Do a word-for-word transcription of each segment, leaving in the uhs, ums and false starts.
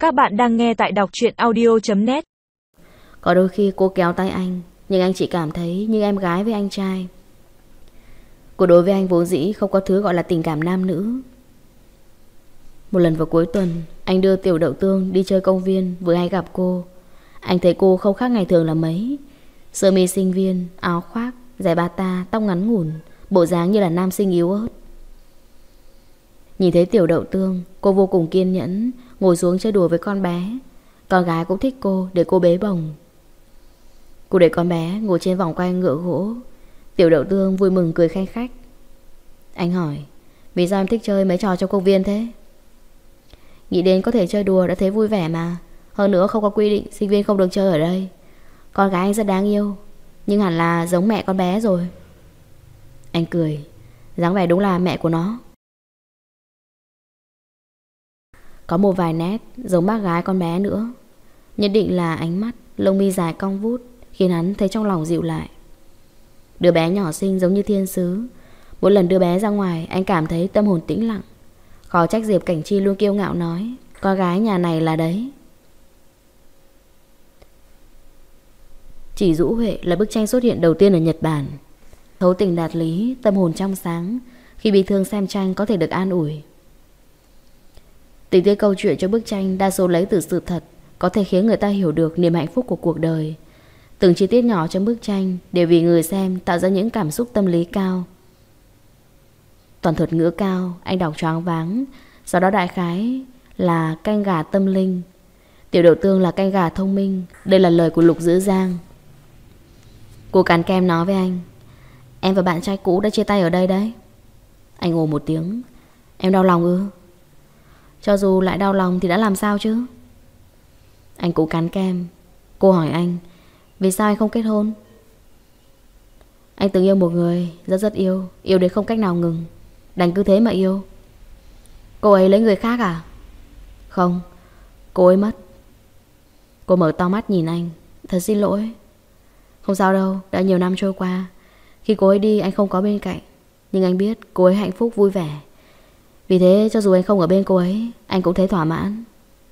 Các bạn đang nghe tại đọc truyện audio chấm net. Có đôi khi cô kéo tay anh, nhưng anh chỉ cảm thấy như em gái với anh trai. Cô đối với anh vốn dĩ không có thứ gọi là tình cảm nam nữ. Một lần vào cuối tuần, anh đưa Tiểu Đậu Tương đi chơi công viên, vừa hay gặp cô. Anh thấy cô không khác ngày thường là mấy. Sơ mi sinh viên, áo khoác, giày bata, tóc ngắn ngủn, bộ dáng như là nam sinh yếu ớt. Nhìn thấy Tiểu Đậu Tương, cô vô cùng kiên nhẫn ngồi xuống chơi đùa với con bé. Con gái cũng thích cô để cô bế bồng. Cô để con bé ngồi trên vòng quay ngựa gỗ. Tiểu Đậu Tương vui mừng cười khanh khách. Anh hỏi, vì sao em thích chơi mấy trò trong công viên thế? Nghĩ đến có thể chơi đùa đã thấy vui vẻ mà. Hơn nữa không có quy định sinh viên không được chơi ở đây. Con gái anh rất đáng yêu, nhưng hẳn là giống mẹ con bé rồi. Anh cười, dáng vẻ đúng là mẹ của nó. Có một vài nét giống bác gái con bé nữa. Nhất định là ánh mắt, lông mi dài cong vút, khiến hắn thấy trong lòng dịu lại. Đứa bé nhỏ xinh giống như thiên sứ. Mỗi lần đưa bé ra ngoài, anh cảm thấy tâm hồn tĩnh lặng. Khó trách Diệp Cảnh Chi luôn kiêu ngạo nói, con gái nhà này là đấy. Chỉ Dũ Huệ là bức tranh xuất hiện đầu tiên ở Nhật Bản. Thấu tình đạt lý, tâm hồn trong sáng. Khi bị thương xem tranh có thể được an ủi. Tình tiết câu chuyện cho bức tranh đa số lấy từ sự thật, có thể khiến người ta hiểu được niềm hạnh phúc của cuộc đời. Từng chi tiết nhỏ trong bức tranh đều vì người xem tạo ra những cảm xúc tâm lý cao. Toàn thuật ngữ cao, anh đọc choáng váng. Sau đó đại khái là canh gà tâm linh, Tiểu Đậu Tương là canh gà thông minh. Đây là lời của Lục Dữ Giang. Cô cắn kem nói với anh, em và bạn trai cũ đã chia tay ở đây đấy. Anh ồ một tiếng. Em đau lòng ư? Cho dù lại đau lòng thì đã làm sao chứ? Anh cũng cắn kem. Cô hỏi anh, vì sao anh không kết hôn? Anh từng yêu một người, rất rất yêu. Yêu đến không cách nào ngừng, đành cứ thế mà yêu. Cô ấy lấy người khác à? Không, cô ấy mất. Cô mở to mắt nhìn anh. Thật xin lỗi. Không sao đâu, đã nhiều năm trôi qua. Khi cô ấy đi anh không có bên cạnh, nhưng anh biết cô ấy hạnh phúc vui vẻ. Vì thế cho dù anh không ở bên cô ấy, anh cũng thấy thỏa mãn.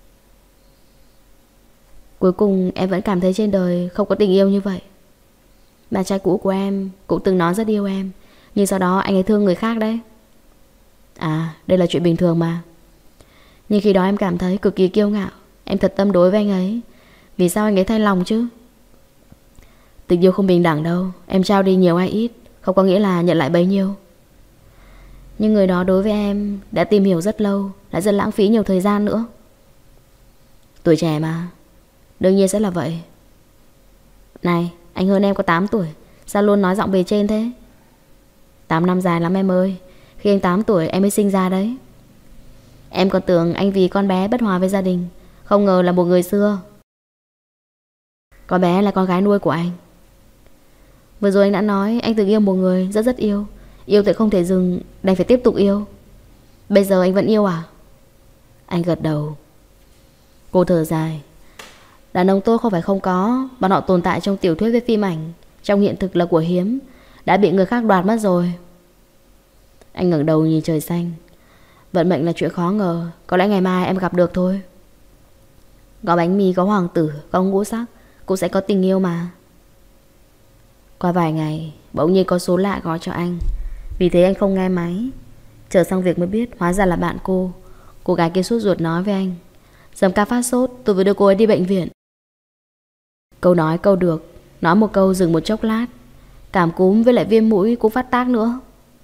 Cuối cùng em vẫn cảm thấy trên đời không có tình yêu như vậy. Bạn trai cũ của em cũng từng nói rất yêu em, nhưng sau đó anh ấy thương người khác đấy. À, đây là chuyện bình thường mà. Nhưng khi đó em cảm thấy cực kỳ kiêu ngạo. Em thật tâm đối với anh ấy. Vì sao anh ấy thay lòng chứ? Tình yêu không bình đẳng đâu. Em trao đi nhiều hay ít không có nghĩa là nhận lại bấy nhiêu. Nhưng người đó đối với em đã tìm hiểu rất lâu, lại rất lãng phí nhiều thời gian nữa. Tuổi trẻ mà, đương nhiên sẽ là vậy. Này, anh hơn em có tám tuổi, sao luôn nói giọng bề trên thế? Tám năm dài lắm em ơi. Khi anh tám tuổi em mới sinh ra đấy. Em còn tưởng anh vì con bé bất hòa với gia đình, không ngờ là một người xưa. Con bé là con gái nuôi của anh. Vừa rồi anh đã nói anh từng yêu một người, rất rất yêu. Yêu thì không thể dừng, đành phải tiếp tục yêu. Bây giờ anh vẫn yêu à? Anh gật đầu. Cô thở dài. Đàn ông tốt không phải không có, bọn họ tồn tại trong tiểu thuyết với phim ảnh, trong hiện thực là của hiếm, đã bị người khác đoạt mất rồi. Anh ngẩng đầu nhìn trời xanh. Vận mệnh là chuyện khó ngờ, có lẽ ngày mai em gặp được thôi. Có bánh mì, có hoàng tử, có ngũ sắc, cũng sẽ có tình yêu mà. Qua vài ngày, bỗng nhiên có số lạ gọi cho anh. Vì thế anh không nghe máy. Chờ xong việc mới biết hóa ra là bạn cô. Cô gái kia sốt ruột nói với anh, Dầm ca phát sốt, tôi vừa đưa cô ấy đi bệnh viện. Câu nói câu được, nói một câu dừng một chốc lát. Cảm cúm với lại viêm mũi cũng phát tác nữa.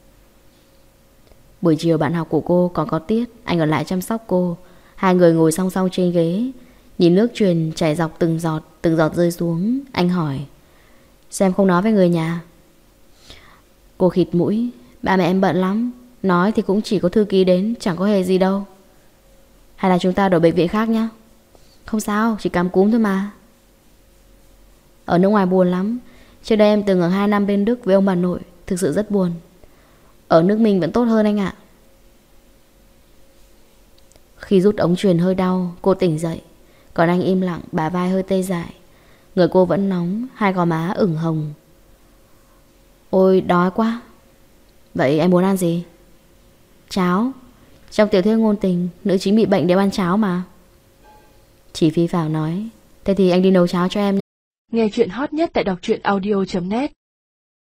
Buổi chiều bạn học của cô còn có tiết, anh ở lại chăm sóc cô. Hai người ngồi song song trên ghế, nhìn nước truyền chảy dọc từng giọt, từng giọt rơi xuống. Anh hỏi, xem không nói với người nhà? Cô khịt mũi, ba mẹ em bận lắm, nói thì cũng chỉ có thư ký đến, chẳng có hề gì đâu. Hay là chúng ta đổi bệnh viện khác nhá? Không sao, chỉ cảm cúm thôi mà. Ở nước ngoài buồn lắm. Trước đây em từng ở hai năm bên Đức với ông bà nội, thực sự rất buồn. Ở nước mình vẫn tốt hơn anh ạ. Khi rút ống truyền hơi đau, cô tỉnh dậy. Còn anh im lặng, bả vai hơi tê dại. Người cô vẫn nóng, hai gò má ửng hồng. Ôi đói quá. Vậy em muốn ăn gì? Cháo. Trong tiểu thuyết ngôn tình, nữ chính bị bệnh đều ăn cháo mà. Chị Phi Phào nói. Thế thì anh đi nấu cháo cho em. Nghe chuyện hot nhất tại đọc truyện audio chấm net.